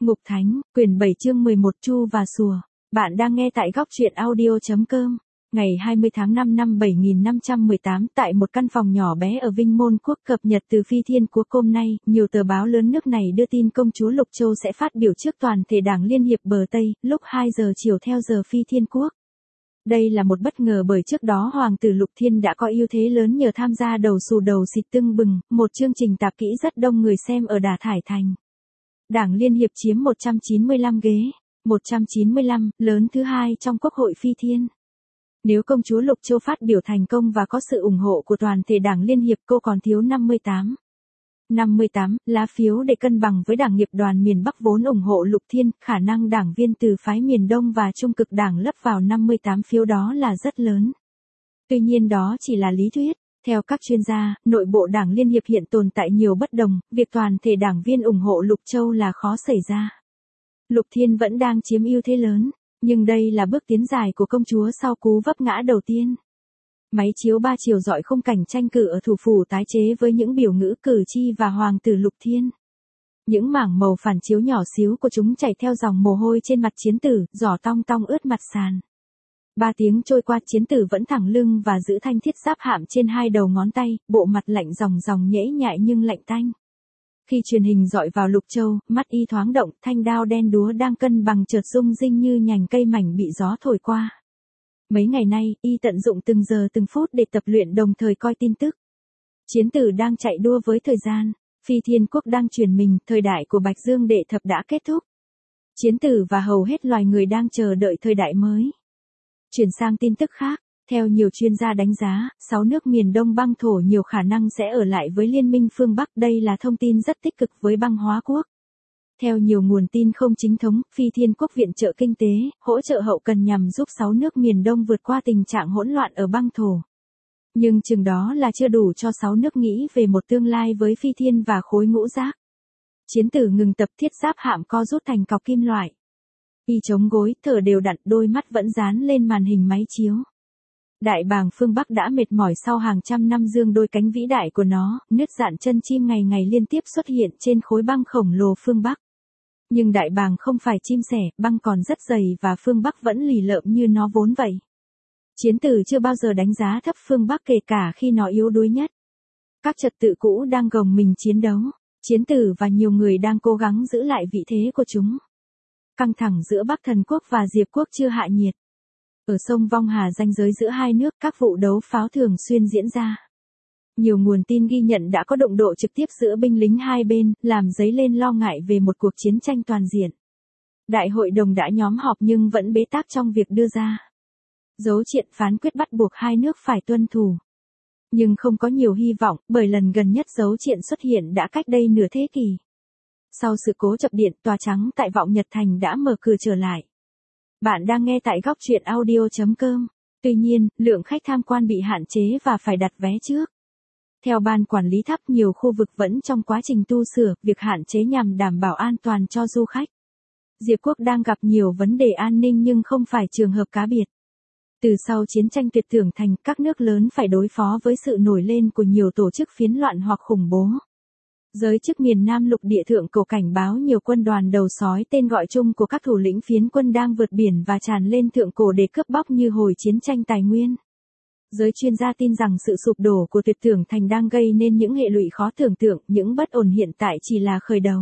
Ngục Thánh, quyển 7 chương 11 Chu và Sùa. Bạn đang nghe tại góc truyện audio.com. Ngày 20 tháng 5 năm 7518 tại một căn phòng nhỏ bé ở Vinh Môn Quốc cập nhật từ Phi Thiên Quốc hôm nay, nhiều tờ báo lớn nước này đưa tin công chúa Lục Châu sẽ phát biểu trước toàn thể Đảng Liên hiệp bờ Tây, lúc 2 giờ chiều theo giờ Phi Thiên Quốc. Đây là một bất ngờ bởi trước đó Hoàng tử Lục Thiên đã có ưu thế lớn nhờ tham gia đầu xù đầu xịt tưng bừng, một chương trình tạp kỹ rất đông người xem ở Đà Thải Thành. Đảng Liên hiệp chiếm 195 ghế, 195, lớn thứ hai trong Quốc hội Phi Thiên. Nếu công chúa Lục Châu phát biểu thành công và có sự ủng hộ của toàn thể Đảng Liên hiệp, cô còn thiếu 58 lá phiếu để cân bằng với Đảng nghiệp đoàn miền Bắc vốn ủng hộ Lục Thiên, khả năng đảng viên từ phái miền Đông và Trung cực Đảng lấp vào 58 phiếu đó là rất lớn. Tuy nhiên đó chỉ là lý thuyết. Theo các chuyên gia, nội bộ Đảng Liên hiệp hiện tồn tại nhiều bất đồng, việc toàn thể đảng viên ủng hộ Lục Châu là khó xảy ra. Lục Thiên vẫn đang chiếm ưu thế lớn, nhưng đây là bước tiến dài của công chúa sau cú vấp ngã đầu tiên. Máy chiếu 3 chiều rọi khung cảnh tranh cử ở thủ phủ tái chế với những biểu ngữ cử tri và Hoàng tử Lục Thiên. Những mảng màu phản chiếu nhỏ xíu của chúng chảy theo dòng mồ hôi trên mặt chiến tử, giỏ tong tong ướt mặt sàn. 3 tiếng trôi qua, chiến tử vẫn thẳng lưng và giữ thanh thiết giáp hạm trên hai đầu ngón tay, bộ mặt lạnh ròng ròng nhễ nhại nhưng lạnh tanh. Khi truyền hình dọi vào Lục Châu, mắt y thoáng động, thanh đao đen đúa đang cân bằng chợt rung rinh như nhành cây mảnh bị gió thổi qua. Mấy ngày nay, y tận dụng từng giờ từng phút để tập luyện đồng thời coi tin tức. Chiến tử đang chạy đua với thời gian, Phi Thiên Quốc đang chuyển mình, thời đại của Bạch Dương Đệ Thập đã kết thúc. Chiến tử và hầu hết loài người đang chờ đợi thời đại mới. Chuyển sang tin tức khác, theo nhiều chuyên gia đánh giá, 6 nước miền Đông băng thổ nhiều khả năng sẽ ở lại với Liên minh phương Bắc. Đây là thông tin rất tích cực với băng hóa quốc. Theo nhiều nguồn tin không chính thống, Phi Thiên Quốc viện trợ kinh tế, hỗ trợ hậu cần nhằm giúp 6 nước miền Đông vượt qua tình trạng hỗn loạn ở băng thổ. Nhưng chừng đó là chưa đủ cho 6 nước nghĩ về một tương lai với Phi Thiên và khối ngũ giác. Chiến tử ngừng tập, thiết giáp hạm co rút thành cọc kim loại. Y chống gối, thở đều đặn, đôi mắt vẫn dán lên màn hình máy chiếu. Đại bàng phương Bắc đã mệt mỏi sau hàng trăm năm dương đôi cánh vĩ đại của nó, nứt dạn chân chim ngày ngày liên tiếp xuất hiện trên khối băng khổng lồ phương Bắc. Nhưng đại bàng không phải chim sẻ, băng còn rất dày và phương Bắc vẫn lì lợm như nó vốn vậy. Chiến tử chưa bao giờ đánh giá thấp phương Bắc kể cả khi nó yếu đuối nhất. Các trật tự cũ đang gồng mình chiến đấu, chiến tử và nhiều người đang cố gắng giữ lại vị thế của chúng. Căng thẳng giữa Bắc Thần Quốc và Diệp Quốc chưa hạ nhiệt. Ở sông Vong Hà, ranh giới giữa hai nước, các vụ đấu pháo thường xuyên diễn ra. Nhiều nguồn tin ghi nhận đã có đụng độ trực tiếp giữa binh lính hai bên, làm dấy lên lo ngại về một cuộc chiến tranh toàn diện. Đại hội đồng đã nhóm họp nhưng vẫn bế tắc trong việc đưa ra dấu triện phán quyết bắt buộc hai nước phải tuân thủ. Nhưng không có nhiều hy vọng, bởi lần gần nhất dấu triện xuất hiện đã cách đây nửa thế kỷ. Sau sự cố chập điện, Tòa Trắng tại Vọng Nhật Thành đã mở cửa trở lại. Bạn đang nghe tại góc truyện audio.com. Tuy nhiên, lượng khách tham quan bị hạn chế và phải đặt vé trước. Theo ban quản lý tháp, nhiều khu vực vẫn trong quá trình tu sửa, việc hạn chế nhằm đảm bảo an toàn cho du khách. Diệp Quốc đang gặp nhiều vấn đề an ninh nhưng không phải trường hợp cá biệt. Từ sau chiến tranh Tuyệt Tưởng Thành, các nước lớn phải đối phó với sự nổi lên của nhiều tổ chức phiến loạn hoặc khủng bố. Giới chức miền Nam lục địa thượng cổ cảnh báo nhiều quân đoàn đầu sói, tên gọi chung của các thủ lĩnh phiến quân, đang vượt biển và tràn lên thượng cổ để cướp bóc như hồi chiến tranh tài nguyên. Giới chuyên gia tin rằng sự sụp đổ của Tuyệt Tưởng Thành đang gây nên những hệ lụy khó tưởng tượng, những bất ổn hiện tại chỉ là khởi đầu.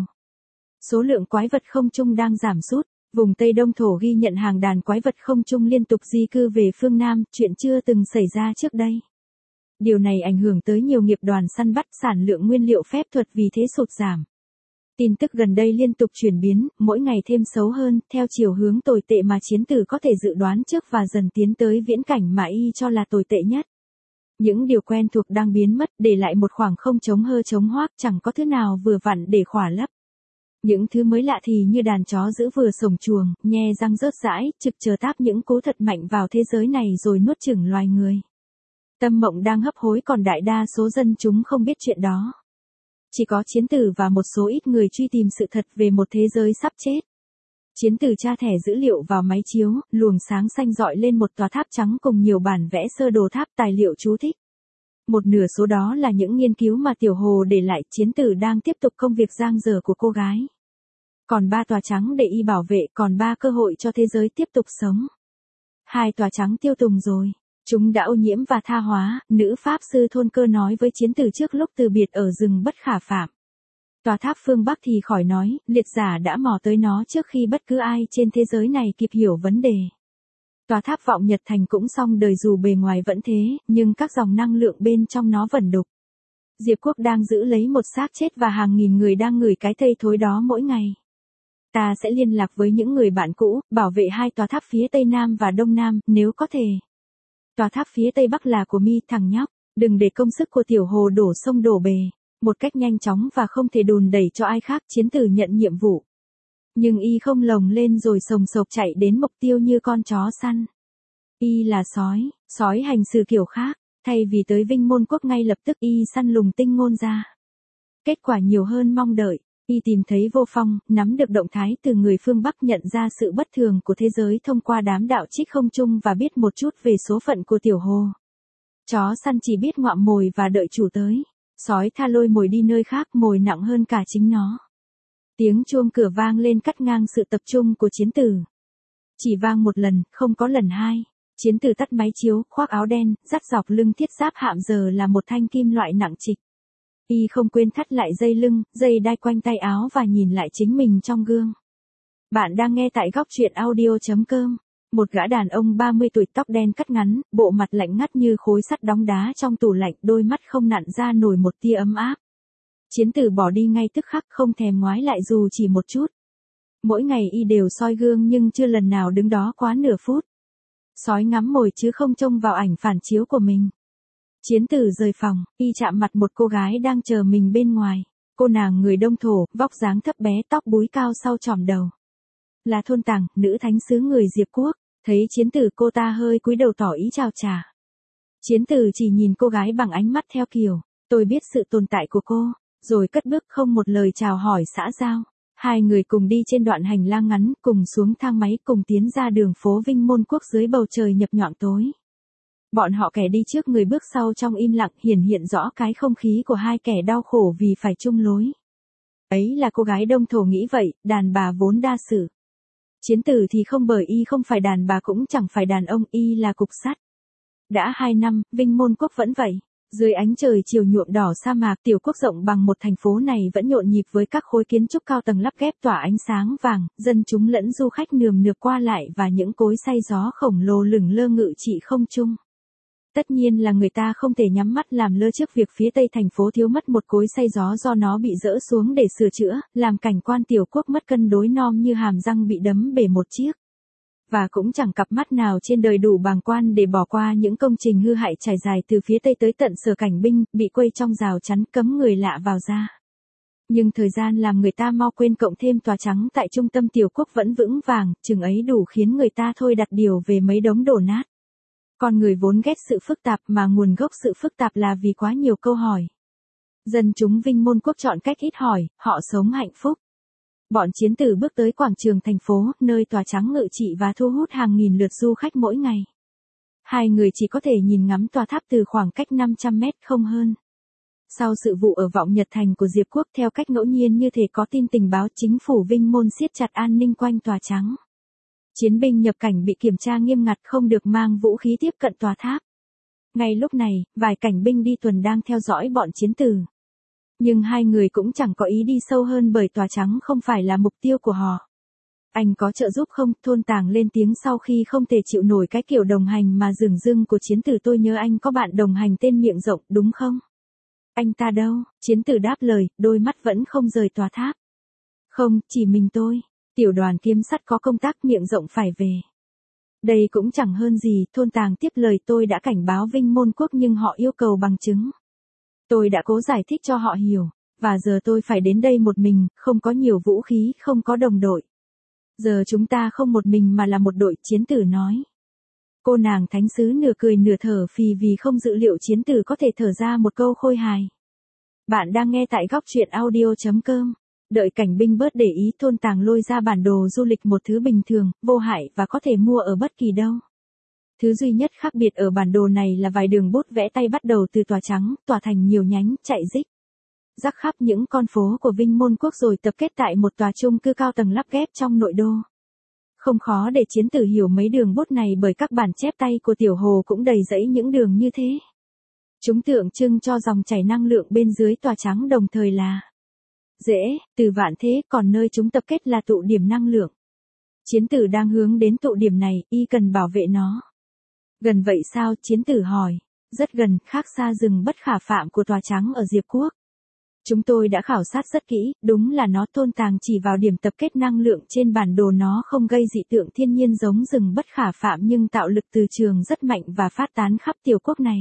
Số lượng quái vật không trung đang giảm sút, vùng Tây Đông Thổ ghi nhận hàng đàn quái vật không trung liên tục di cư về phương Nam, chuyện chưa từng xảy ra trước đây. Điều này ảnh hưởng tới nhiều nghiệp đoàn săn bắt, sản lượng nguyên liệu phép thuật vì thế sụt giảm. Tin tức gần đây liên tục chuyển biến, mỗi ngày thêm xấu hơn, theo chiều hướng tồi tệ mà chiến tử có thể dự đoán trước và dần tiến tới viễn cảnh mà y cho là tồi tệ nhất. Những điều quen thuộc đang biến mất, để lại một khoảng không trống hơ trống hoác, chẳng có thứ nào vừa vặn để khỏa lấp. Những thứ mới lạ thì như đàn chó giữ vừa sổng chuồng, nhe răng rớt rãi, trực chờ táp những cú thật mạnh vào thế giới này rồi nuốt chửng loài người. Tâm Mộng đang hấp hối, còn đại đa số dân chúng không biết chuyện đó. Chỉ có chiến tử và một số ít người truy tìm sự thật về một thế giới sắp chết. Chiến tử tra thẻ dữ liệu vào máy chiếu, luồng sáng xanh rọi lên một tòa tháp trắng cùng nhiều bản vẽ sơ đồ tháp, tài liệu chú thích. Một nửa số đó là những nghiên cứu mà Tiểu Hồ để lại. Chiến tử đang tiếp tục công việc giang dở của cô gái. còn 3 tòa trắng để y bảo vệ, còn 3 cơ hội cho thế giới tiếp tục sống. 2 tòa trắng tiêu tùng rồi. Chúng đã ô nhiễm và tha hóa, nữ pháp sư thôn Cơ nói với chiến tử trước lúc từ biệt ở rừng bất khả phạm. Tòa tháp phương Bắc thì khỏi nói, liệt giả đã mò tới nó trước khi bất cứ ai trên thế giới này kịp hiểu vấn đề. Tòa tháp vọng Nhật Thành cũng xong đời dù bề ngoài vẫn thế, nhưng các dòng năng lượng bên trong nó vẫn đục. Diệp Quốc đang giữ lấy một xác chết và hàng nghìn người đang ngửi cái thây thối đó mỗi ngày. Ta sẽ liên lạc với những người bạn cũ, bảo vệ 2 tòa tháp phía Tây Nam và Đông Nam, nếu có thể. Tòa tháp phía Tây Bắc là của Mi, thằng nhóc, đừng để công sức của tiểu hồ đổ sông đổ bề. Một cách nhanh chóng và không thể đùn đẩy cho ai khác, chiến tử nhận nhiệm vụ. Nhưng y không lồng lên rồi sồng sộc chạy đến mục tiêu như con chó săn. Y là sói hành xử kiểu khác, thay vì tới Vinh Môn Quốc ngay lập tức y săn lùng tinh ngôn ra. Kết quả nhiều hơn mong đợi, y tìm thấy Vô Phong, nắm được động thái từ người phương Bắc, nhận ra sự bất thường của thế giới thông qua đám đạo trích không trung và biết một chút về số phận của tiểu hồ. Chó săn chỉ biết ngoạm mồi và đợi chủ tới. Sói tha lôi mồi đi nơi khác, mồi nặng hơn cả chính nó. Tiếng chuông cửa vang lên cắt ngang sự tập trung của chiến tử. Chỉ vang một lần, không có lần hai. Chiến tử tắt máy chiếu, khoác áo đen, dắt dọc lưng thiết giáp hạm giờ là một thanh kim loại nặng trịch. Y không quên thắt lại dây lưng, dây đai quanh tay áo và nhìn lại chính mình trong gương. Bạn đang nghe tại góc truyện audio.com. Một gã đàn ông 30 tuổi, tóc đen cắt ngắn, bộ mặt lạnh ngắt như khối sắt đóng đá trong tủ lạnh, đôi mắt không nặn ra nổi một tia ấm áp. Chiến tử bỏ đi ngay tức khắc, không thèm ngoái lại dù chỉ một chút. Mỗi ngày y đều soi gương nhưng chưa lần nào đứng đó quá nửa phút. Sói ngắm mồi chứ không trông vào ảnh phản chiếu của mình. Chiến tử rời phòng, y chạm mặt một cô gái đang chờ mình bên ngoài. Cô nàng người Đông Thổ, vóc dáng thấp bé, tóc búi cao sau chòm đầu. Là Thôn Tàng, nữ thánh sứ người Diệp Quốc. Thấy chiến tử, cô ta hơi cúi đầu tỏ ý chào trả. Chiến tử chỉ nhìn cô gái bằng ánh mắt theo kiểu, tôi biết sự tồn tại của cô, rồi cất bước không một lời chào hỏi xã giao. Hai người cùng đi trên đoạn hành lang ngắn, cùng xuống thang máy, cùng tiến ra đường phố Vinh Môn Quốc dưới bầu trời nhập nhọn tối. Bọn họ kẻ đi trước người bước sau trong im lặng, hiển hiện rõ cái không khí của hai kẻ đau khổ vì phải chung lối. Ấy là cô gái Đông Thổ nghĩ vậy, đàn bà vốn đa sự. Chiến tử thì không, bởi y không phải đàn bà cũng chẳng phải đàn ông, y là cục sắt. Đã 2 năm, Vinh Môn Quốc vẫn vậy. Dưới ánh trời chiều nhuộm đỏ sa mạc, tiểu quốc rộng bằng một thành phố này vẫn nhộn nhịp với các khối kiến trúc cao tầng lắp ghép tỏa ánh sáng vàng, dân chúng lẫn du khách nườm nượp qua lại và những cối xay gió khổng lồ lửng lơ ngự trị không trung. Tất nhiên là người ta không thể nhắm mắt làm lơ trước việc phía tây thành phố thiếu mất một cối xay gió do nó bị dỡ xuống để sửa chữa, làm cảnh quan tiểu quốc mất cân đối nom như hàm răng bị đấm bể một chiếc. Và cũng chẳng cặp mắt nào trên đời đủ bàng quan để bỏ qua những công trình hư hại trải dài từ phía tây tới tận sở cảnh binh, bị quây trong rào chắn cấm người lạ vào ra. Nhưng thời gian làm người ta mau quên, cộng thêm tòa trắng tại trung tâm tiểu quốc vẫn vững vàng, chừng ấy đủ khiến người ta thôi đặt điều về mấy đống đổ nát. Con người vốn ghét sự phức tạp, mà nguồn gốc sự phức tạp là vì quá nhiều câu hỏi. Dân chúng Vinh Môn Quốc chọn cách ít hỏi, họ sống hạnh phúc. Bọn chiến tử bước tới quảng trường thành phố, nơi tòa trắng ngự trị và thu hút hàng nghìn lượt du khách mỗi ngày. Hai người chỉ có thể nhìn ngắm tòa tháp từ khoảng cách 500 mét không hơn. Sau sự vụ ở Vọng Nhật Thành của Diệp Quốc, theo cách ngẫu nhiên như thể có tin tình báo, chính phủ Vinh Môn siết chặt an ninh quanh tòa trắng. Chiến binh nhập cảnh bị kiểm tra nghiêm ngặt, không được mang vũ khí tiếp cận tòa tháp. Ngay lúc này, vài cảnh binh đi tuần đang theo dõi bọn chiến tử. Nhưng hai người cũng chẳng có ý đi sâu hơn bởi tòa trắng không phải là mục tiêu của họ. Anh có trợ giúp không? Thôn Tàng lên tiếng sau khi không thể chịu nổi cái kiểu đồng hành mà dửng dưng của chiến tử. Tôi nhớ anh có bạn đồng hành tên Miệng Rộng, đúng không? Anh ta đâu? Chiến tử đáp lời, đôi mắt vẫn không rời tòa tháp. Không, chỉ mình tôi. Tiểu đoàn kiếm sắt có công tác, Miệng Rộng phải về. Đây cũng chẳng hơn gì, Thôn Tàng tiếp lời, tôi đã cảnh báo Vinh Môn Quốc nhưng họ yêu cầu bằng chứng. Tôi đã cố giải thích cho họ hiểu, và giờ tôi phải đến đây một mình, không có nhiều vũ khí, không có đồng đội. Giờ chúng ta không một mình mà là một đội, chiến tử nói. Cô nàng thánh sứ nửa cười nửa thở phì vì không dự liệu chiến tử có thể thở ra một câu khôi hài. Bạn đang nghe tại góc truyện audio.com. Đợi cảnh binh bớt để ý, Thôn Tàng lôi ra bản đồ du lịch, một thứ bình thường, vô hại và có thể mua ở bất kỳ đâu. Thứ duy nhất khác biệt ở bản đồ này là vài đường bút vẽ tay bắt đầu từ tòa trắng, tỏa thành nhiều nhánh, chạy rích rắc khắp những con phố của Vinh Môn Quốc rồi tập kết tại một tòa chung cư cao tầng lắp ghép trong nội đô. Không khó để Chiến Tử hiểu mấy đường bút này bởi các bản chép tay của Tiểu Hồ cũng đầy rẫy những đường như thế. Chúng tượng trưng cho dòng chảy năng lượng bên dưới tòa trắng đồng thời là dễ, từ vạn thế, còn nơi chúng tập kết là tụ điểm năng lượng. Chiến Tử đang hướng đến tụ điểm này, y cần bảo vệ nó. Gần vậy sao? Chiến Tử hỏi. Rất gần, khác xa rừng bất khả phạm của tòa trắng ở Diệp Quốc. Chúng tôi đã khảo sát rất kỹ, đúng là nó Thôn Tàng chỉ vào điểm tập kết năng lượng trên bản đồ, nó không gây dị tượng thiên nhiên giống rừng bất khả phạm nhưng tạo lực từ trường rất mạnh và phát tán khắp tiểu quốc này.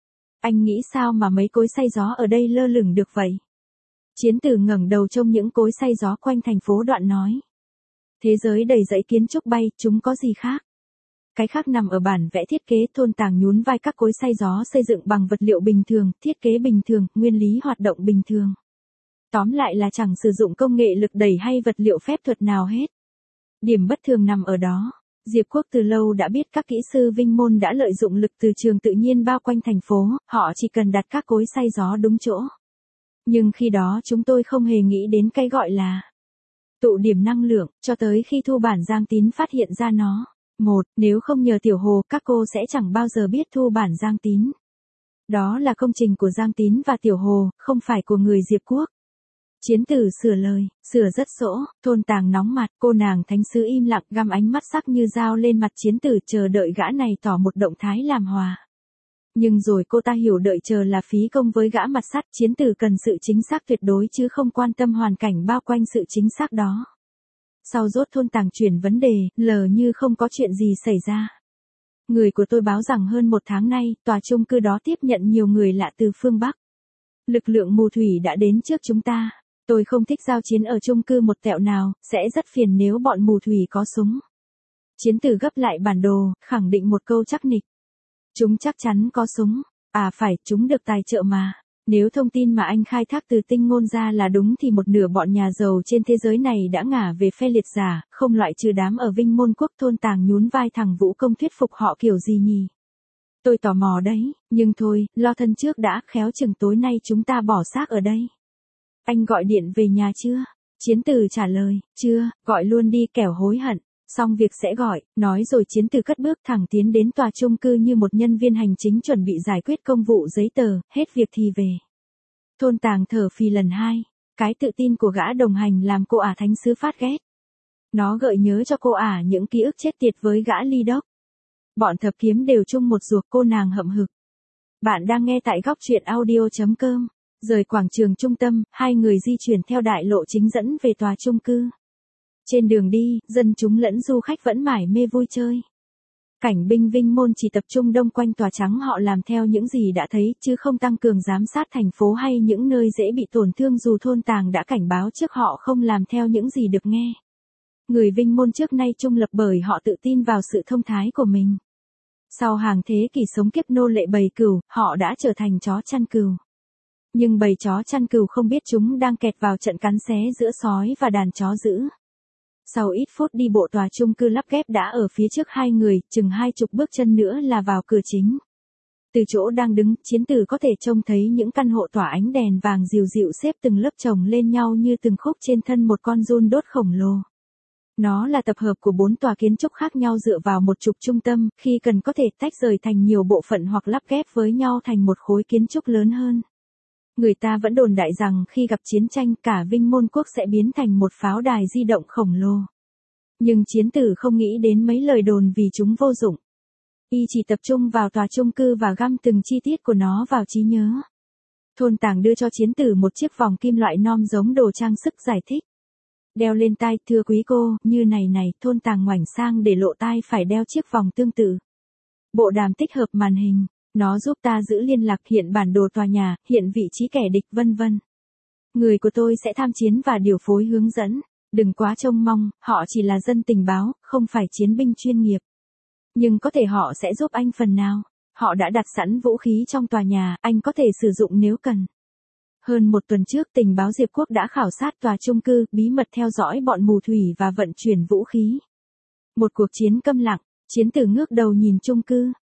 Anh nghĩ sao mà mấy cối xay gió ở đây lơ lửng được vậy? Chiến Tử ngẩng đầu trông những cối xay gió quanh thành phố, đoạn nói. Thế giới đầy dẫy kiến trúc bay, chúng có gì khác? Cái khác nằm ở bản vẽ thiết kế. Thôn Tàng nhún vai. Các cối xay gió xây dựng bằng vật liệu bình thường, thiết kế bình thường, nguyên lý hoạt động bình thường. Tóm lại là chẳng sử dụng công nghệ lực đẩy hay vật liệu phép thuật nào hết. Điểm bất thường nằm ở đó. Diệp Quốc từ lâu đã biết các kỹ sư Vinh Môn đã lợi dụng lực từ trường tự nhiên bao quanh thành phố, họ chỉ cần đặt các cối xay gió đúng chỗ. Nhưng khi đó chúng tôi không hề nghĩ đến cái gọi là tụ điểm năng lượng, cho tới khi Thu Bản Giang Tín phát hiện ra nó. Nếu không nhờ Tiểu Hồ, các cô sẽ chẳng bao giờ biết Thu Bản Giang Tín. Đó là công trình của Giang Tín và Tiểu Hồ, không phải của người Diệp Quốc. Chiến Tử sửa lời, sửa rất dỗ. Thôn Tàng nóng mặt, cô nàng thánh sứ im lặng, găm ánh mắt sắc như dao lên mặt Chiến Tử, chờ đợi gã này tỏ một động thái làm hòa. Nhưng rồi cô ta hiểu đợi chờ là phí công với gã mặt sắt. Chiến Tử cần sự chính xác tuyệt đối chứ không quan tâm hoàn cảnh bao quanh sự chính xác đó. Sau rốt Thôn Tàng chuyển vấn đề, lờ như không có chuyện gì xảy ra. Người của tôi báo rằng hơn 1 tháng nay, tòa chung cư đó tiếp nhận nhiều người lạ từ phương Bắc. Lực lượng mù thủy đã đến trước chúng ta. Tôi không thích giao chiến ở chung cư một tẹo nào, sẽ rất phiền nếu bọn mù thủy có súng. Chiến Tử gấp lại bản đồ, khẳng định một câu chắc nịch. Chúng chắc chắn có súng. À phải, chúng được tài trợ mà. Nếu thông tin mà anh khai thác từ tinh ngôn ra là đúng thì một nửa bọn nhà giàu trên thế giới này đã ngả về phe liệt giả, không loại trừ đám ở Vinh Môn Quốc. Thôn Tàng nhún vai. Thằng Vũ Công thuyết phục họ kiểu gì nhỉ? Tôi tò mò đấy, nhưng thôi, lo thân trước đã, khéo chừng tối nay chúng ta bỏ xác ở đây. Anh gọi điện về nhà chưa? Chiến Tử trả lời, chưa, gọi luôn đi kẻo hối hận. Xong việc sẽ gọi, nói rồi Chiến Tử cất bước thẳng tiến đến tòa chung cư như một nhân viên hành chính chuẩn bị giải quyết công vụ giấy tờ, hết việc thì về. Thôn Tàng thở phì lần 2, cái tự tin của gã đồng hành làm cô ả thánh sứ phát ghét. Nó gợi nhớ cho cô ả những ký ức chết tiệt với gã Ly Đốc. Bọn thập kiếm đều chung một ruột. Cô nàng hậm hực. Bạn đang nghe tại góc truyện audio.com. Rời quảng trường trung tâm, hai người di chuyển theo đại lộ chính dẫn về tòa chung cư. Trên đường đi, dân chúng lẫn du khách vẫn mải mê vui chơi. Cảnh binh Vinh Môn chỉ tập trung đông quanh tòa trắng, họ làm theo những gì đã thấy, chứ không tăng cường giám sát thành phố hay những nơi dễ bị tổn thương dù Thôn Tàng đã cảnh báo trước họ không làm theo những gì được nghe. Người Vinh Môn trước nay trung lập bởi họ tự tin vào sự thông thái của mình. Sau hàng thế kỷ sống kiếp nô lệ bầy cừu, họ đã trở thành chó chăn cừu. Nhưng bầy chó chăn cừu không biết chúng đang kẹt vào trận cắn xé giữa sói và đàn chó dữ. Sau ít phút đi bộ, tòa chung cư lắp ghép đã ở phía trước hai người, chừng 20 bước chân nữa là vào cửa chính. Từ chỗ đang đứng, Chiến Tử có thể trông thấy những căn hộ tỏa ánh đèn vàng dịu dịu xếp từng lớp chồng lên nhau như từng khúc trên thân một con giun đốt khổng lồ. Nó là tập hợp của 4 tòa kiến trúc khác nhau dựa vào một trục trung tâm, khi cần có thể tách rời thành nhiều bộ phận hoặc lắp ghép với nhau thành một khối kiến trúc lớn hơn. Người ta vẫn đồn đại rằng khi gặp chiến tranh, cả Vinh Môn Quốc sẽ biến thành một pháo đài di động khổng lồ. Nhưng Chiến Tử không nghĩ đến mấy lời đồn vì chúng vô dụng. Y chỉ tập trung vào tòa chung cư và găm từng chi tiết của nó vào trí nhớ. Thôn Tàng đưa cho Chiến Tử một chiếc vòng kim loại nom giống đồ trang sức, giải thích. Đeo lên tai, thưa quý cô, như này, Thôn Tàng ngoảnh sang để lộ tai phải đeo chiếc vòng tương tự. Bộ đàm tích hợp màn hình. Nó giúp ta giữ liên lạc, hiện bản đồ tòa nhà, hiện vị trí kẻ địch, vân vân. Người của tôi sẽ tham chiến và điều phối hướng dẫn. Đừng quá trông mong, họ chỉ là dân tình báo, không phải chiến binh chuyên nghiệp. Nhưng có thể họ sẽ giúp anh phần nào. Họ đã đặt sẵn vũ khí trong tòa nhà, anh có thể sử dụng nếu cần. Hơn 1 tuần trước, tình báo Diệp Quốc đã khảo sát tòa chung cư, bí mật theo dõi bọn mù thủy và vận chuyển vũ khí. Một cuộc chiến câm lặng. Chiến Tử ngước đầu nhìn chung cư.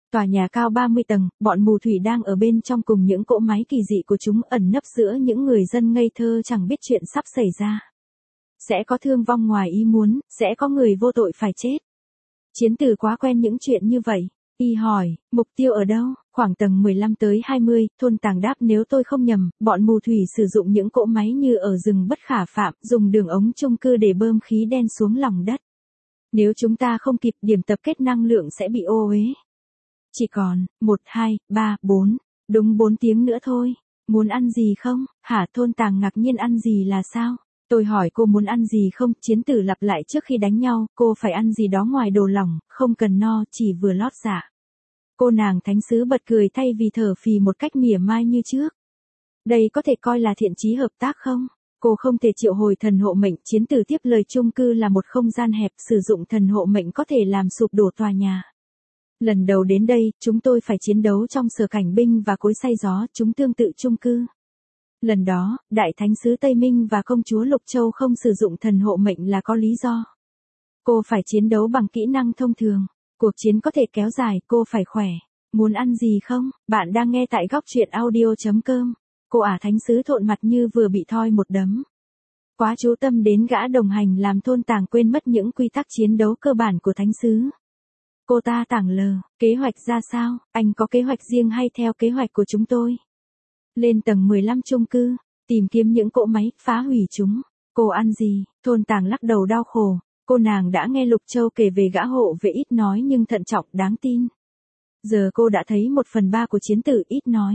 Tòa nhà cao 30 tầng, bọn mù thủy đang ở bên trong cùng những cỗ máy kỳ dị của chúng ẩn nấp giữa những người dân ngây thơ chẳng biết chuyện sắp xảy ra. Sẽ có thương vong ngoài ý muốn, sẽ có người vô tội phải chết. Chiến Tử quá quen những chuyện như vậy. Y hỏi, mục tiêu ở đâu? Khoảng tầng 15 tới 20, thôn Tàng đáp nếu tôi không nhầm, bọn mù thủy sử dụng những cỗ máy như ở rừng bất khả phạm, dùng đường ống chung cư để bơm khí đen xuống lòng đất. Nếu chúng ta không kịp, điểm tập kết năng lượng sẽ bị ô uế. Chỉ còn, 1, 2, 3, 4, đúng 4 tiếng nữa thôi. Muốn ăn gì không? Hả? Thôn Tàng ngạc nhiên. Ăn gì là sao? Tôi hỏi cô muốn ăn gì không? Chiến Tử lặp lại trước khi đánh nhau, cô phải ăn gì đó ngoài đồ lỏng, không cần no, chỉ vừa lót dạ. Cô nàng thánh sứ bật cười thay vì thở phì một cách mỉa mai như trước. Đây có thể coi là thiện chí hợp tác không? Cô không thể triệu hồi thần hộ mệnh. Chiến Tử tiếp lời, chung cư là một không gian hẹp, sử dụng thần hộ mệnh có thể làm sụp đổ tòa nhà. Lần đầu đến đây, chúng tôi phải chiến đấu trong sở cảnh binh và cối xay gió, chúng tương tự chung cư. Lần đó, Đại Thánh sứ Tây Minh và công chúa Lục Châu không sử dụng thần hộ mệnh là có lý do. Cô phải chiến đấu bằng kỹ năng thông thường. Cuộc chiến có thể kéo dài, cô phải khỏe. Muốn ăn gì không? Bạn đang nghe tại góc truyện audio.com. Cô ả thánh sứ thộn mặt như vừa bị thoi một đấm. Quá chú tâm đến gã đồng hành làm thôn Tàng quên mất những quy tắc chiến đấu cơ bản của thánh sứ. Cô ta tảng lờ, kế hoạch ra sao? Anh có kế hoạch riêng hay theo kế hoạch của chúng tôi? Lên tầng 15 chung cư, tìm kiếm những cỗ máy, phá hủy chúng. Cô ăn gì? Thôn Tàng lắc đầu đau khổ. Cô nàng đã nghe Lục Châu kể về gã hộ vệ ít nói nhưng thận trọng, đáng tin. Giờ cô đã thấy 1/3 của Chiến Tử ít nói.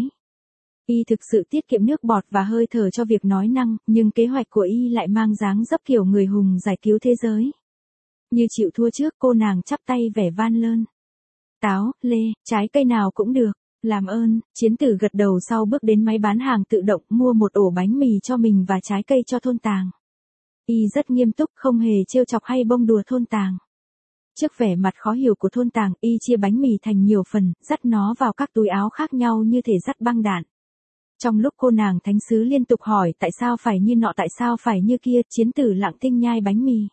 Y thực sự tiết kiệm nước bọt và hơi thở cho việc nói năng, nhưng kế hoạch của Y lại mang dáng dấp kiểu người hùng giải cứu thế giới. Như chịu thua trước, cô nàng chắp tay vẻ van lơn. Táo, lê, trái cây nào cũng được. Làm ơn. Chiến Tử gật đầu sau bước đến máy bán hàng tự động mua một ổ bánh mì cho mình và trái cây cho thôn Tàng. Y rất nghiêm túc, không hề trêu chọc hay bông đùa thôn Tàng. Trước vẻ mặt khó hiểu của thôn Tàng, Y chia bánh mì thành nhiều phần, dắt nó vào các túi áo khác nhau như thể dắt băng đạn. Trong lúc cô nàng thánh sứ liên tục hỏi tại sao phải như nọ, tại sao phải như kia, Chiến Tử lặng thinh nhai bánh mì.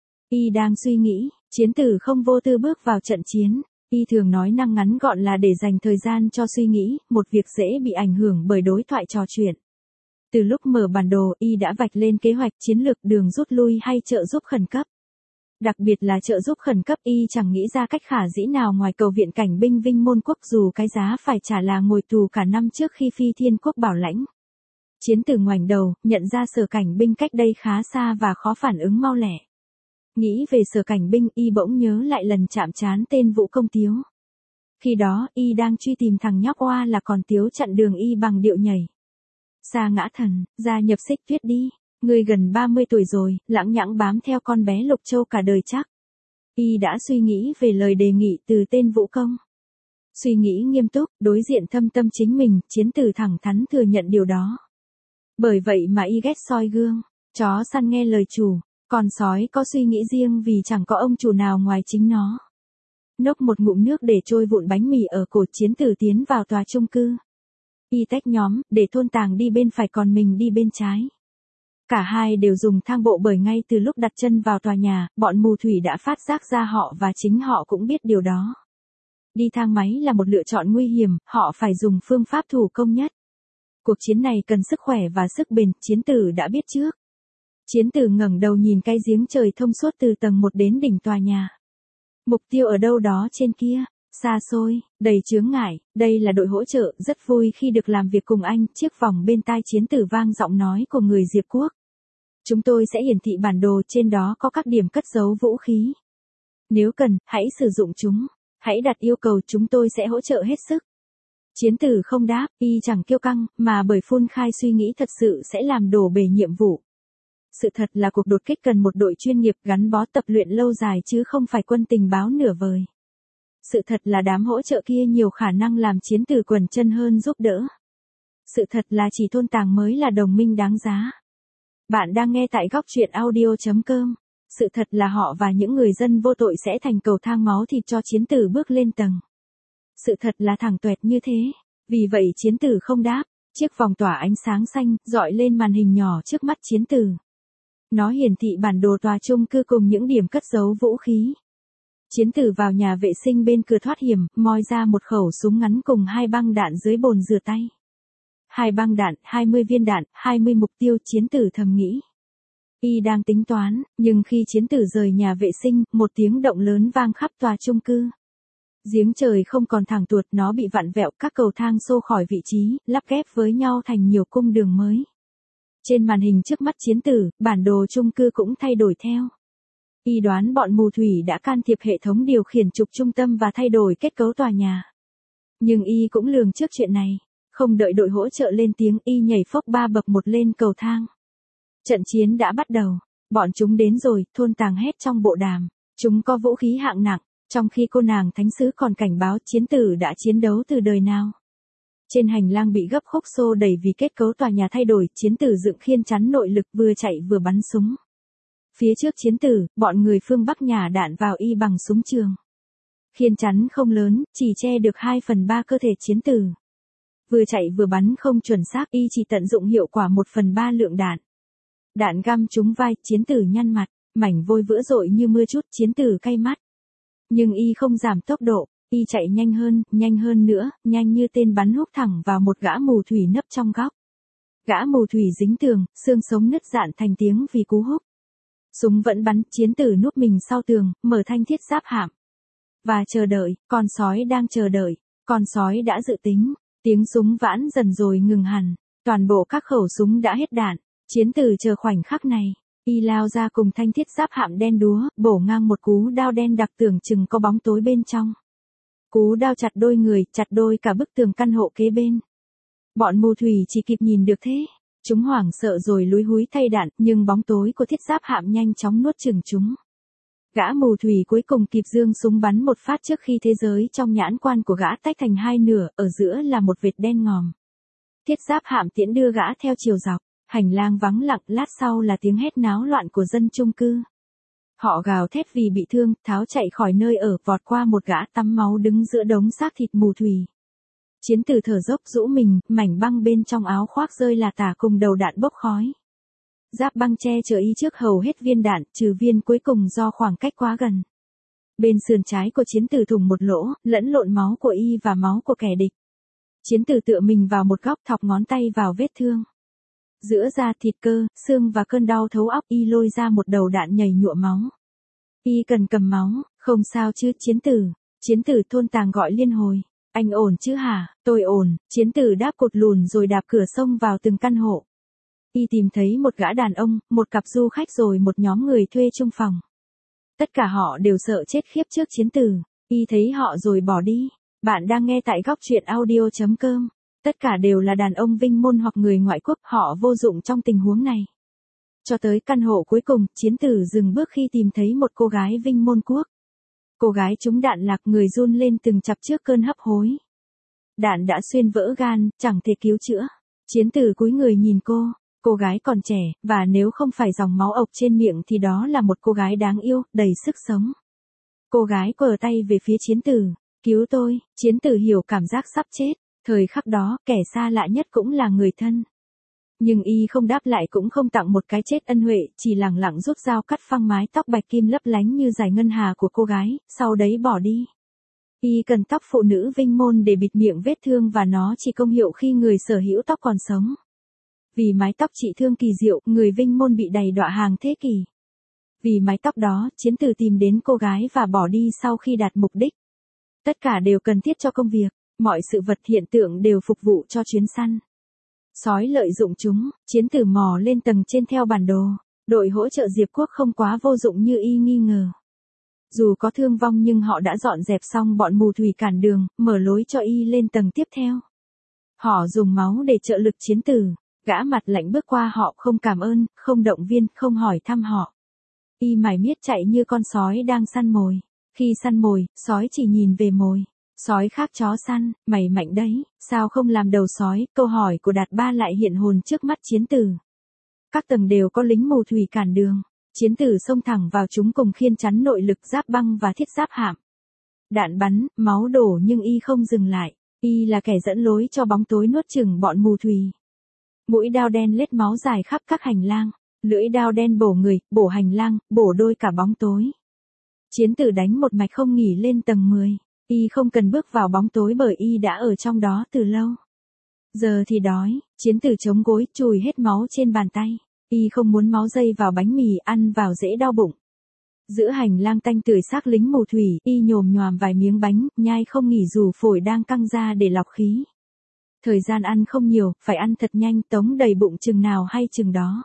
Y đang suy nghĩ. Chiến Tử không vô tư bước vào trận chiến. Y thường nói năng ngắn gọn là để dành thời gian cho suy nghĩ, một việc dễ bị ảnh hưởng bởi đối thoại trò chuyện. Từ lúc mở bản đồ, Y đã vạch lên kế hoạch chiến lược, đường rút lui hay trợ giúp khẩn cấp. Đặc biệt là trợ giúp khẩn cấp, Y chẳng nghĩ ra cách khả dĩ nào ngoài cầu viện cảnh binh Vinh Môn Quốc, dù cái giá phải trả là ngồi tù cả năm trước khi Phi Thiên Quốc bảo lãnh. Chiến Tử ngoảnh đầu, nhận ra sở cảnh binh cách đây khá xa và khó phản ứng mau lẹ. Nghĩ về sở cảnh binh, Y bỗng nhớ lại lần chạm trán tên Vũ Công Tiếu. Khi đó, Y đang truy tìm thằng nhóc oa là còn Tiếu chặn đường Y bằng điệu nhảy. Sa Ngã Thần, gia nhập Xích Tuyết đi. Ngươi gần 30 tuổi rồi, lãng nhãng bám theo con bé Lục Châu cả đời chắc. Y đã suy nghĩ về lời đề nghị từ tên Vũ Công. Suy nghĩ nghiêm túc, đối diện thâm tâm chính mình, Chiến Tử thẳng thắn thừa nhận điều đó. Bởi vậy mà Y ghét soi gương. Chó săn nghe lời chủ. Con sói có suy nghĩ riêng vì chẳng có ông chủ nào ngoài chính nó. Nốc một ngụm nước để trôi vụn bánh mì ở cổ, Chiến Tử tiến vào tòa chung cư. Y tách nhóm, để thôn Tàng đi bên phải còn mình đi bên trái. Cả hai đều dùng thang bộ bởi ngay từ lúc đặt chân vào tòa nhà, bọn mù thủy đã phát giác ra họ và chính họ cũng biết điều đó. Đi thang máy là một lựa chọn nguy hiểm, họ phải dùng phương pháp thủ công nhất. Cuộc chiến này cần sức khỏe và sức bền, Chiến Tử đã biết trước. Chiến Tử ngẩng đầu nhìn cái giếng trời thông suốt từ tầng 1 đến đỉnh tòa nhà. Mục tiêu ở đâu đó trên kia, xa xôi, đầy chướng ngại, đây là đội hỗ trợ, rất vui khi được làm việc cùng anh. Chiếc vòng bên tai Chiến Tử vang giọng nói của người Diệp Quốc. Chúng tôi sẽ hiển thị bản đồ, trên đó có các điểm cất giấu vũ khí. Nếu cần, hãy sử dụng chúng. Hãy đặt yêu cầu, chúng tôi sẽ hỗ trợ hết sức. Chiến Tử không đáp, Y chẳng kiêu căng, mà bởi phun khai suy nghĩ thật sự sẽ làm đổ bể nhiệm vụ. Sự thật là cuộc đột kích cần một đội chuyên nghiệp gắn bó tập luyện lâu dài chứ không phải quân tình báo nửa vời. Sự thật là đám hỗ trợ kia nhiều khả năng làm Chiến Tử quần chân hơn giúp đỡ. Sự thật là chỉ thôn Tàng mới là đồng minh đáng giá. Bạn đang nghe tại góc truyện audio.com. Sự thật là họ và những người dân vô tội sẽ thành cầu thang máu thịt cho Chiến Tử bước lên tầng. Sự thật là thẳng tuẹt như thế. Vì vậy Chiến Tử không đáp. Chiếc vòng tỏa ánh sáng xanh dọi lên màn hình nhỏ trước mắt Chiến Tử. Nó hiển thị bản đồ tòa chung cư cùng những điểm cất giấu vũ khí. Chiến tử vào nhà vệ sinh bên cửa thoát hiểm, moi ra một khẩu súng ngắn cùng 2 băng đạn dưới bồn rửa tay. 2 băng đạn, 20 viên đạn, 20 mục tiêu, chiến tử thầm nghĩ. Y đang tính toán, nhưng khi chiến tử rời nhà vệ sinh, một tiếng động lớn vang khắp tòa chung cư. Giếng trời không còn thẳng tuột, nó bị vặn vẹo, các cầu thang xô khỏi vị trí, lắp ghép với nhau thành nhiều cung đường mới. Trên màn hình trước mắt chiến tử, bản đồ chung cư cũng thay đổi theo. Y đoán bọn mù thủy đã can thiệp hệ thống điều khiển trục trung tâm và thay đổi kết cấu tòa nhà. Nhưng Y cũng lường trước chuyện này. Không đợi đội hỗ trợ lên tiếng, Y nhảy phốc 3 bậc một lên cầu thang. Trận chiến đã bắt đầu. Bọn chúng đến rồi, thôn tàng hét trong bộ đàm. Chúng có vũ khí hạng nặng, trong khi cô nàng thánh sứ còn cảnh báo chiến tử đã chiến đấu từ đời nào. Trên hành lang bị gấp khúc xô đẩy vì kết cấu tòa nhà thay đổi, chiến tử dựng khiên chắn nội lực vừa chạy vừa bắn súng. Phía trước chiến tử, bọn người phương Bắc nhả đạn vào Y bằng súng trường. Khiên chắn không lớn, chỉ che được 2/3 cơ thể chiến tử. Vừa chạy vừa bắn không chuẩn xác, Y chỉ tận dụng hiệu quả 1/3 lượng đạn. Đạn găm trúng vai, chiến tử nhăn mặt, mảnh vôi vỡ rội như mưa trút, chiến tử cay mắt. Nhưng Y không giảm tốc độ, Y chạy nhanh hơn nữa, nhanh như tên bắn húc thẳng vào một gã mù thủy nấp trong góc. Gã mù thủy dính tường, xương sống nứt rạn thành tiếng vì cú húc. Súng vẫn bắn, chiến tử núp mình sau tường, mở thanh thiết giáp hạm. Và chờ đợi, con sói đang chờ đợi, con sói đã dự tính, tiếng súng vãn dần rồi ngừng hẳn, toàn bộ các khẩu súng đã hết đạn, chiến tử chờ khoảnh khắc này. Y lao ra cùng thanh thiết giáp hạm đen đúa, bổ ngang một cú đao đen đặc tưởng chừng có bóng tối bên trong. Cú đao chặt đôi người, chặt đôi cả bức tường căn hộ kế bên. Bọn mù thủy chỉ kịp nhìn được thế. Chúng hoảng sợ rồi lúi húi thay đạn, nhưng bóng tối của thiết giáp hạm nhanh chóng nuốt chửng chúng. Gã mù thủy cuối cùng kịp giương súng bắn một phát trước khi thế giới trong nhãn quan của gã tách thành hai nửa, ở giữa là một vệt đen ngòm. Thiết giáp hạm tiễn đưa gã theo chiều dọc. Hành lang vắng lặng, lát sau là tiếng hét náo loạn của dân chung cư. Họ gào thét vì bị thương, tháo chạy khỏi nơi ở, vọt qua một gã tắm máu đứng giữa đống xác thịt mù thủy. Chiến tử thở dốc rũ mình, mảnh băng bên trong áo khoác rơi là tả cùng đầu đạn bốc khói. Giáp băng che chở Y trước hầu hết viên đạn, trừ viên cuối cùng do khoảng cách quá gần. Bên sườn trái của chiến tử thủng một lỗ, lẫn lộn máu của Y và máu của kẻ địch. Chiến tử tựa mình vào một góc, thọc ngón tay vào vết thương. Giữa da thịt cơ, xương và cơn đau thấu óc, Y lôi ra một đầu đạn nhảy nhụa máu. Y cần cầm máu, không sao chứ, chiến tử. Chiến tử thôn tàng gọi liên hồi. Anh ổn chứ hả? Tôi ổn. Chiến tử đáp cột lùn rồi đạp cửa xông vào từng căn hộ. Y tìm thấy một gã đàn ông, một cặp du khách rồi một nhóm người thuê chung phòng. Tất cả họ đều sợ chết khiếp trước chiến tử. Y thấy họ rồi bỏ đi. Bạn đang nghe tại góc truyện audio.com. Tất cả đều là đàn ông Vinh môn hoặc người ngoại quốc, họ vô dụng trong tình huống này. Cho tới căn hộ cuối cùng, chiến tử dừng bước khi tìm thấy một cô gái Vinh môn quốc. Cô gái trúng đạn lạc, người run lên từng chập trước cơn hấp hối. Đạn đã xuyên vỡ gan, chẳng thể cứu chữa. Chiến tử cúi người nhìn cô gái còn trẻ, và nếu không phải dòng máu ộc trên miệng thì đó là một cô gái đáng yêu, đầy sức sống. Cô gái quờ tay về phía chiến tử, cứu tôi, chiến tử hiểu cảm giác sắp chết. Thời khắc đó, kẻ xa lạ nhất cũng là người thân. Nhưng Y không đáp lại cũng không tặng một cái chết ân huệ, chỉ lẳng lặng rút dao cắt phăng mái tóc bạch kim lấp lánh như dải ngân hà của cô gái, sau đấy bỏ đi. Y cần tóc phụ nữ Vinh môn để bịt miệng vết thương và nó chỉ công hiệu khi người sở hữu tóc còn sống. Vì mái tóc trị thương kỳ diệu, người Vinh môn bị đầy đọa hàng thế kỷ. Vì mái tóc đó, chiến tử tìm đến cô gái và bỏ đi sau khi đạt mục đích. Tất cả đều cần thiết cho công việc. Mọi sự vật hiện tượng đều phục vụ cho chuyến săn. Sói lợi dụng chúng, chiến tử mò lên tầng trên theo bản đồ. Đội hỗ trợ Diệp Quốc không quá vô dụng như Y nghi ngờ. Dù có thương vong nhưng họ đã dọn dẹp xong bọn mù thủy cản đường, mở lối cho Y lên tầng tiếp theo. Họ dùng máu để trợ lực chiến tử. Gã mặt lạnh bước qua họ, không cảm ơn, không động viên, không hỏi thăm họ. Y mải miết chạy như con sói đang săn mồi. Khi săn mồi, sói chỉ nhìn về mồi. Sói khác chó săn, mày mạnh đấy, sao không làm đầu sói? Câu hỏi của Đạt Ba lại hiện hồn trước mắt chiến tử. Các tầng đều có lính mù thủy cản đường. Chiến tử xông thẳng vào chúng cùng khiên chắn nội lực, giáp băng và thiết giáp hạm. Đạn bắn, máu đổ nhưng Y không dừng lại. Y là kẻ dẫn lối cho bóng tối nuốt chửng bọn mù thủy. Mũi đao đen lết máu dài khắp các hành lang. Lưỡi đao đen bổ người, bổ hành lang, bổ đôi cả bóng tối. Chiến tử đánh một mạch không nghỉ lên tầng 10. Y không cần bước vào bóng tối bởi y đã ở trong đó từ lâu. Giờ thì đói, chiến tử chống gối chùi hết máu trên bàn tay. Y không muốn máu dây vào bánh mì ăn vào dễ đau bụng. Giữa hành lang tanh tưởi xác lính mù thủy, y nhồm nhoàm vài miếng bánh, nhai không nghỉ dù phổi đang căng ra để lọc khí. Thời gian ăn không nhiều, phải ăn thật nhanh, tống đầy bụng chừng nào hay chừng đó.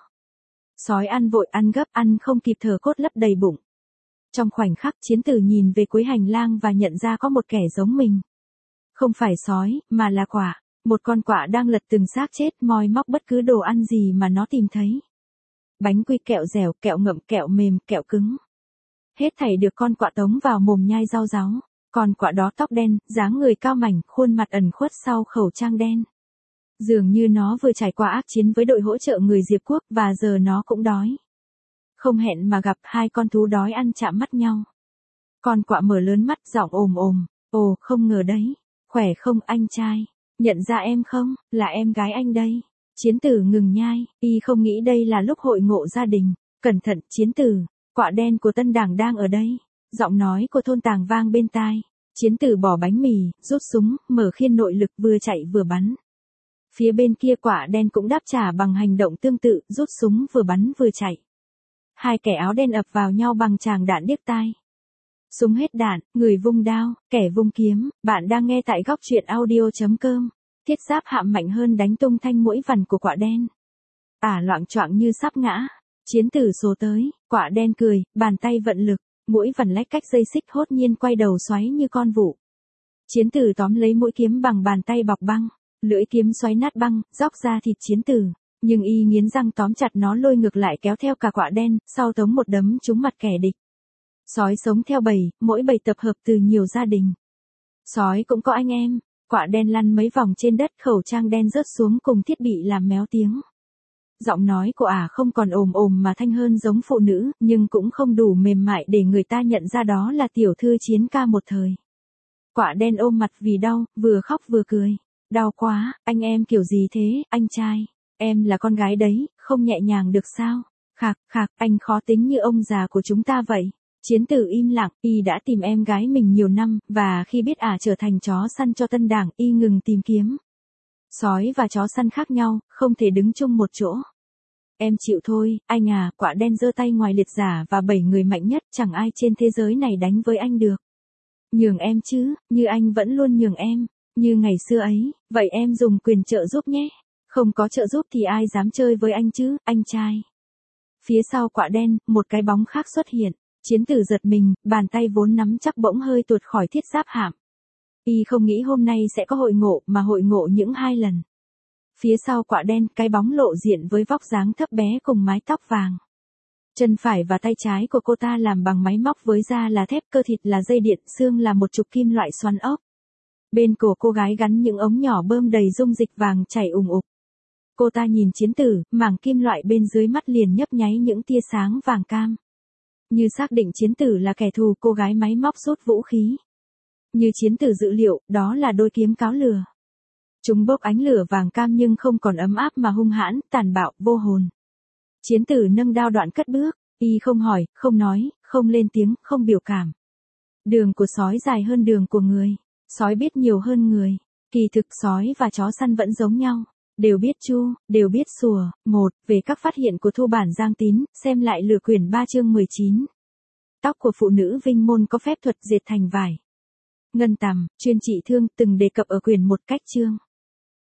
Sói ăn vội, ăn gấp, ăn không kịp thở cốt lấp đầy bụng. Trong khoảnh khắc chiến tử nhìn về cuối hành lang và nhận ra có một kẻ giống mình. Không phải sói, mà là quạ. Một con quạ đang lật từng xác chết moi móc bất cứ đồ ăn gì mà nó tìm thấy. Bánh quy, kẹo dẻo, kẹo ngậm, kẹo mềm, kẹo cứng. Hết thảy được con quạ tống vào mồm nhai rau ráu. Con quạ đó tóc đen, dáng người cao mảnh, khuôn mặt ẩn khuất sau khẩu trang đen. Dường như nó vừa trải qua ác chiến với đội hỗ trợ người Diệp Quốc và giờ nó cũng đói. Không hẹn mà gặp, hai con thú đói ăn chạm mắt nhau. Con quạ mở lớn mắt giọng ồm ồm, ồ không ngờ đấy, khỏe không anh trai, nhận ra em không, là em gái anh đây. Chiến tử ngừng nhai, y không nghĩ đây là lúc hội ngộ gia đình. Cẩn thận chiến tử, quạ đen của Tân Đảng đang ở đây. Giọng nói của thôn Tàng vang bên tai. Chiến tử bỏ bánh mì, rút súng, mở khiên nội lực vừa chạy vừa bắn. Phía bên kia quạ đen cũng đáp trả bằng hành động tương tự, rút súng vừa bắn vừa chạy. Hai kẻ áo đen ập vào nhau bằng tràng đạn điếc tai. Súng hết đạn, người vung đao, kẻ vung kiếm. Bạn đang nghe tại góc truyện audio.com. Thiết giáp hạm mạnh hơn đánh tung thanh mũi vằn của quạ đen. Loạng choạng như sắp ngã. Chiến tử số tới, quạ đen cười, bàn tay vận lực, mũi vằn lách cách dây xích hốt nhiên quay đầu xoáy như con vụ. Chiến tử tóm lấy mũi kiếm bằng bàn tay bọc băng, lưỡi kiếm xoáy nát băng, róc ra thịt chiến tử. Nhưng y nghiến răng tóm chặt nó lôi ngược lại kéo theo cả quạ đen, sau tống một đấm trúng mặt kẻ địch. Sói sống theo bầy, mỗi bầy tập hợp từ nhiều gia đình. Sói cũng có anh em, quạ đen lăn mấy vòng trên đất, khẩu trang đen rớt xuống cùng thiết bị làm méo tiếng. Giọng nói của không còn ồm ồm mà thanh hơn giống phụ nữ, nhưng cũng không đủ mềm mại để người ta nhận ra đó là tiểu thư chiến ca một thời. Quạ đen ôm mặt vì đau, vừa khóc vừa cười. Đau quá, anh em kiểu gì thế, anh trai? Em là con gái đấy, không nhẹ nhàng được sao? Khạc, khạc, anh khó tính như ông già của chúng ta vậy. Chiến tử im lặng, y đã tìm em gái mình nhiều năm, và khi biết trở thành chó săn cho Tân Đảng, y ngừng tìm kiếm. Sói và chó săn khác nhau, không thể đứng chung một chỗ. Em chịu thôi, anh quạ đen giơ tay ngoài liệt giả và 7 người mạnh nhất, chẳng ai trên thế giới này đánh với anh được. Nhường em chứ, như anh vẫn luôn nhường em, như ngày xưa ấy, vậy em dùng quyền trợ giúp nhé. Không có trợ giúp thì ai dám chơi với anh chứ, anh trai. Phía sau quạ đen, một cái bóng khác xuất hiện. Chiến tử giật mình, bàn tay vốn nắm chắc bỗng hơi tuột khỏi thiết giáp hạm. Y không nghĩ hôm nay sẽ có hội ngộ, mà hội ngộ những 2 lần. Phía sau quạ đen, cái bóng lộ diện với vóc dáng thấp bé cùng mái tóc vàng. Chân phải và tay trái của cô ta làm bằng máy móc với da là thép, cơ thịt là dây điện, xương là một trục kim loại xoắn ốc. Bên cổ cô gái gắn những ống nhỏ bơm đầy dung dịch vàng chảy ùng ục. Cô ta nhìn chiến tử, mảng kim loại bên dưới mắt liền nhấp nháy những tia sáng vàng cam. Như xác định chiến tử là kẻ thù, cô gái máy móc rút vũ khí. Như chiến tử dự liệu, đó là đôi kiếm cáo lửa. Chúng bốc ánh lửa vàng cam nhưng không còn ấm áp mà hung hãn, tàn bạo, vô hồn. Chiến tử nâng đao đoạn cất bước, y không hỏi, không nói, không lên tiếng, không biểu cảm. Đường của sói dài hơn đường của người. Sói biết nhiều hơn người. Kỳ thực sói và chó săn vẫn giống nhau. Đều biết chu, đều biết sủa. 1. Về các phát hiện của Thu bản Giang Tín, xem lại Lửa quyển 3 chương 19. Tóc của phụ nữ Vinh Môn có phép thuật dệt thành vải. Ngân tằm, chuyên trị thương, từng đề cập ở quyển 1 cách chương.